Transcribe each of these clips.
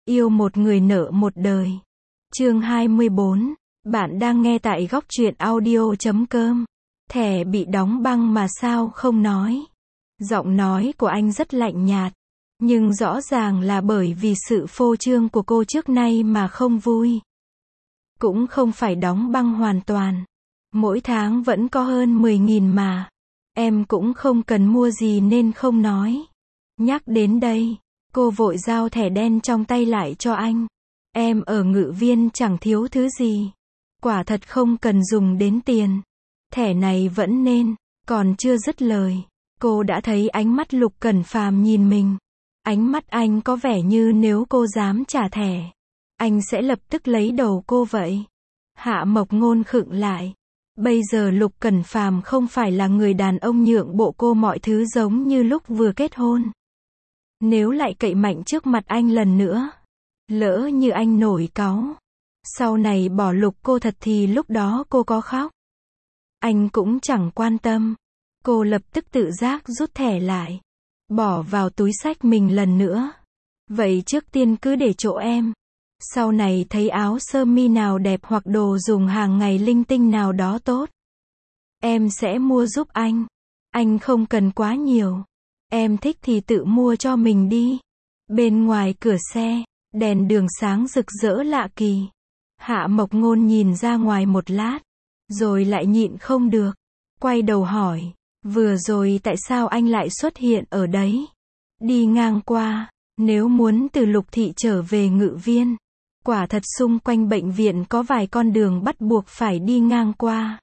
Yêu một người nợ một đời. Chương 24. Bạn đang nghe tại góc truyện audio.com. Thẻ bị đóng băng mà sao không nói? Giọng nói của anh rất lạnh nhạt. Nhưng rõ ràng là bởi vì sự phô trương của cô trước nay mà không vui. Cũng không phải đóng băng hoàn toàn. Mỗi tháng vẫn có hơn 10.000 mà. Em cũng không cần mua gì nên không nói. Nhắc đến đây, cô vội giao thẻ đen trong tay lại cho anh. Em ở Ngự Viên chẳng thiếu thứ gì. Quả thật không cần dùng đến tiền. Thẻ này vẫn nên. Còn chưa dứt lời, cô đã thấy ánh mắt Lục Cẩn Phàm nhìn mình. Ánh mắt anh có vẻ như nếu cô dám trả thẻ, anh sẽ lập tức lấy đầu cô vậy. Hạ Mộc Ngôn khựng lại. Bây giờ Lục Cẩn Phàm không phải là người đàn ông nhượng bộ cô mọi thứ giống như lúc vừa kết hôn. Nếu lại cậy mạnh trước mặt anh lần nữa, lỡ như anh nổi cáu, sau này bỏ Lục cô thật thì lúc đó cô có khóc. Anh cũng chẳng quan tâm. Cô lập tức tự giác rút thẻ lại, bỏ vào túi xách mình lần nữa. Vậy trước tiên cứ để chỗ em. Sau này thấy áo sơ mi nào đẹp hoặc đồ dùng hàng ngày linh tinh nào đó tốt, em sẽ mua giúp anh. Anh không cần quá nhiều. Em thích thì tự mua cho mình đi. Bên ngoài cửa xe, đèn đường sáng rực rỡ lạ kỳ. Hạ Mộc Ngôn nhìn ra ngoài một lát, rồi lại nhịn không được, quay đầu hỏi, vừa rồi tại sao anh lại xuất hiện ở đấy? Đi ngang qua, nếu muốn từ Lục thị trở về Ngự Viên, quả thật xung quanh bệnh viện có vài con đường bắt buộc phải đi ngang qua.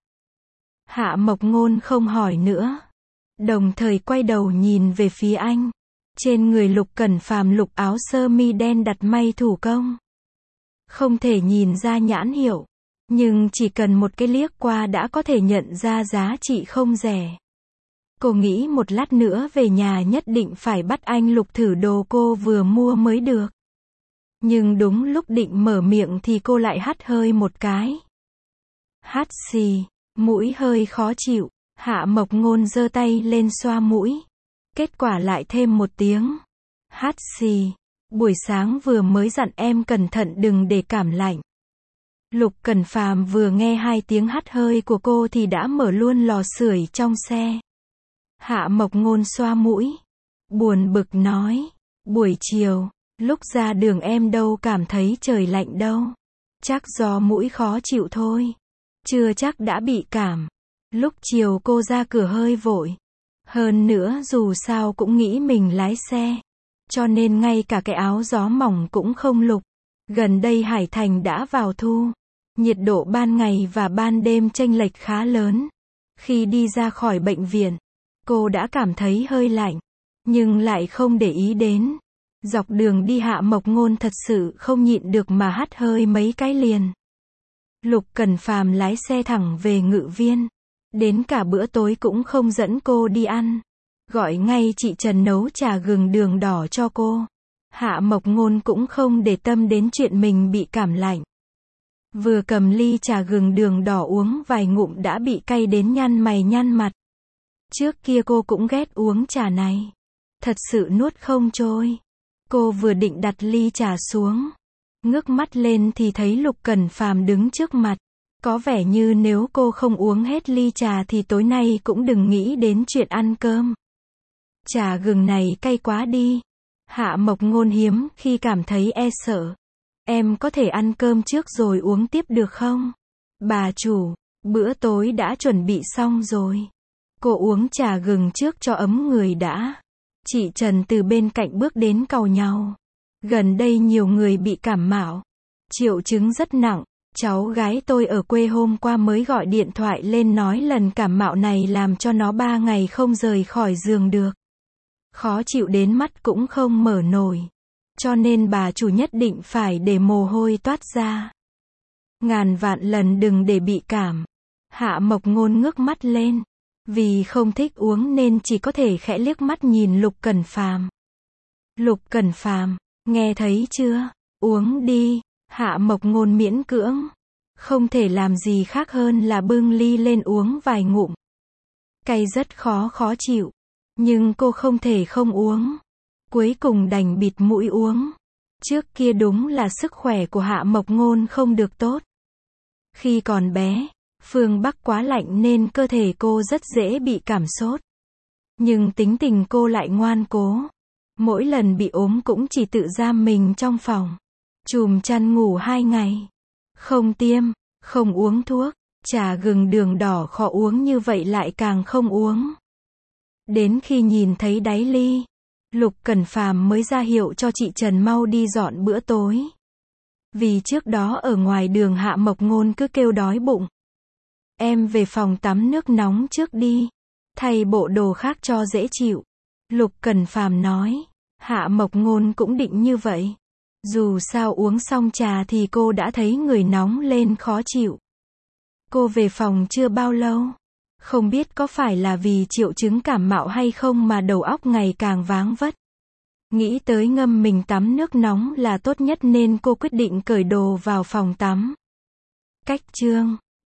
Hạ Mộc Ngôn không hỏi nữa, đồng thời quay đầu nhìn về phía anh. Trên người Lục Cẩn Phàm lục áo sơ mi đen đặt may thủ công. Không thể nhìn ra nhãn hiệu, nhưng chỉ cần một cái liếc qua đã có thể nhận ra giá trị không rẻ. Cô nghĩ một lát nữa về nhà nhất định phải bắt anh lục thử đồ cô vừa mua mới được. Nhưng đúng lúc định mở miệng thì cô lại hắt hơi một cái. Hắt xì, mũi hơi khó chịu. Hạ Mộc Ngôn giơ tay lên xoa mũi. Kết quả lại thêm một tiếng. Hắt xì, buổi sáng vừa mới dặn em cẩn thận đừng để cảm lạnh. Lục Cẩn Phàm vừa nghe hai tiếng hắt hơi của cô thì đã mở luôn lò sưởi trong xe. Hạ Mộc Ngôn xoa mũi, buồn bực nói, buổi chiều, lúc ra đường em đâu cảm thấy trời lạnh đâu. Chắc do mũi khó chịu thôi. Chưa chắc đã bị cảm. Lúc chiều cô ra cửa hơi vội. Hơn nữa dù sao cũng nghĩ mình lái xe, cho nên ngay cả cái áo gió mỏng cũng không lục. Gần đây Hải Thành đã vào thu. Nhiệt độ ban ngày và ban đêm chênh lệch khá lớn. Khi đi ra khỏi bệnh viện, cô đã cảm thấy hơi lạnh, nhưng lại không để ý đến. Dọc đường đi Hạ Mộc Ngôn thật sự không nhịn được mà hắt hơi mấy cái liền. Lục Cẩn Phàm lái xe thẳng về Ngự Viên. Đến cả bữa tối cũng không dẫn cô đi ăn. Gọi ngay chị Trần nấu trà gừng đường đỏ cho cô. Hạ Mộc Ngôn cũng không để tâm đến chuyện mình bị cảm lạnh. Vừa cầm ly trà gừng đường đỏ uống vài ngụm đã bị cay đến nhăn mày nhăn mặt. Trước kia cô cũng ghét uống trà này. Thật sự nuốt không trôi. Cô vừa định đặt ly trà xuống, ngước mắt lên thì thấy Lục Cẩn Phàm đứng trước mặt. Có vẻ như nếu cô không uống hết ly trà thì tối nay cũng đừng nghĩ đến chuyện ăn cơm. Trà gừng này cay quá đi. Hạ Mộc Ngôn hiếm khi cảm thấy e sợ. Em có thể ăn cơm trước rồi uống tiếp được không? Bà chủ, bữa tối đã chuẩn bị xong rồi. Cô uống trà gừng trước cho ấm người đã. Chị Trần từ bên cạnh bước đến càu nhàu. Gần đây nhiều người bị cảm mạo. Triệu chứng rất nặng. Cháu gái tôi ở quê hôm qua mới gọi điện thoại lên nói lần cảm mạo này làm cho nó 3 ngày không rời khỏi giường được. Khó chịu đến mắt cũng không mở nổi. Cho nên bà chủ nhất định phải để mồ hôi toát ra. Ngàn vạn lần đừng để bị cảm. Hạ Mộc Ngôn ngước mắt lên. Vì không thích uống nên chỉ có thể khẽ liếc mắt nhìn Lục Cẩn Phàm. Lục Cẩn Phàm, nghe thấy chưa? Uống đi. Hạ Mộc Ngôn miễn cưỡng. Không thể làm gì khác hơn là bưng ly lên uống vài ngụm. Cay rất khó chịu. Nhưng cô không thể không uống. Cuối cùng đành bịt mũi uống. Trước kia đúng là sức khỏe của Hạ Mộc Ngôn không được tốt. Khi còn bé, phương Bắc quá lạnh nên cơ thể cô rất dễ bị cảm sốt. Nhưng tính tình cô lại ngoan cố. Mỗi lần bị ốm cũng chỉ tự giam mình trong phòng. Chùm chăn ngủ 2 ngày. Không tiêm, không uống thuốc. Trà gừng đường đỏ khó uống như vậy lại càng không uống. Đến khi nhìn thấy đáy ly, Lục Cẩn Phàm mới ra hiệu cho chị Trần mau đi dọn bữa tối. Vì trước đó ở ngoài đường Hạ Mộc Ngôn cứ kêu đói bụng. Em về phòng tắm nước nóng trước đi. Thay bộ đồ khác cho dễ chịu. Lục Cẩn Phàm nói. Hạ Mộc Ngôn cũng định như vậy. Dù sao uống xong trà thì cô đã thấy người nóng lên khó chịu. Cô về phòng chưa bao lâu. Không biết có phải là vì triệu chứng cảm mạo hay không mà đầu óc ngày càng váng vất. Nghĩ tới ngâm mình tắm nước nóng là tốt nhất nên cô quyết định cởi đồ vào phòng tắm. Cách chương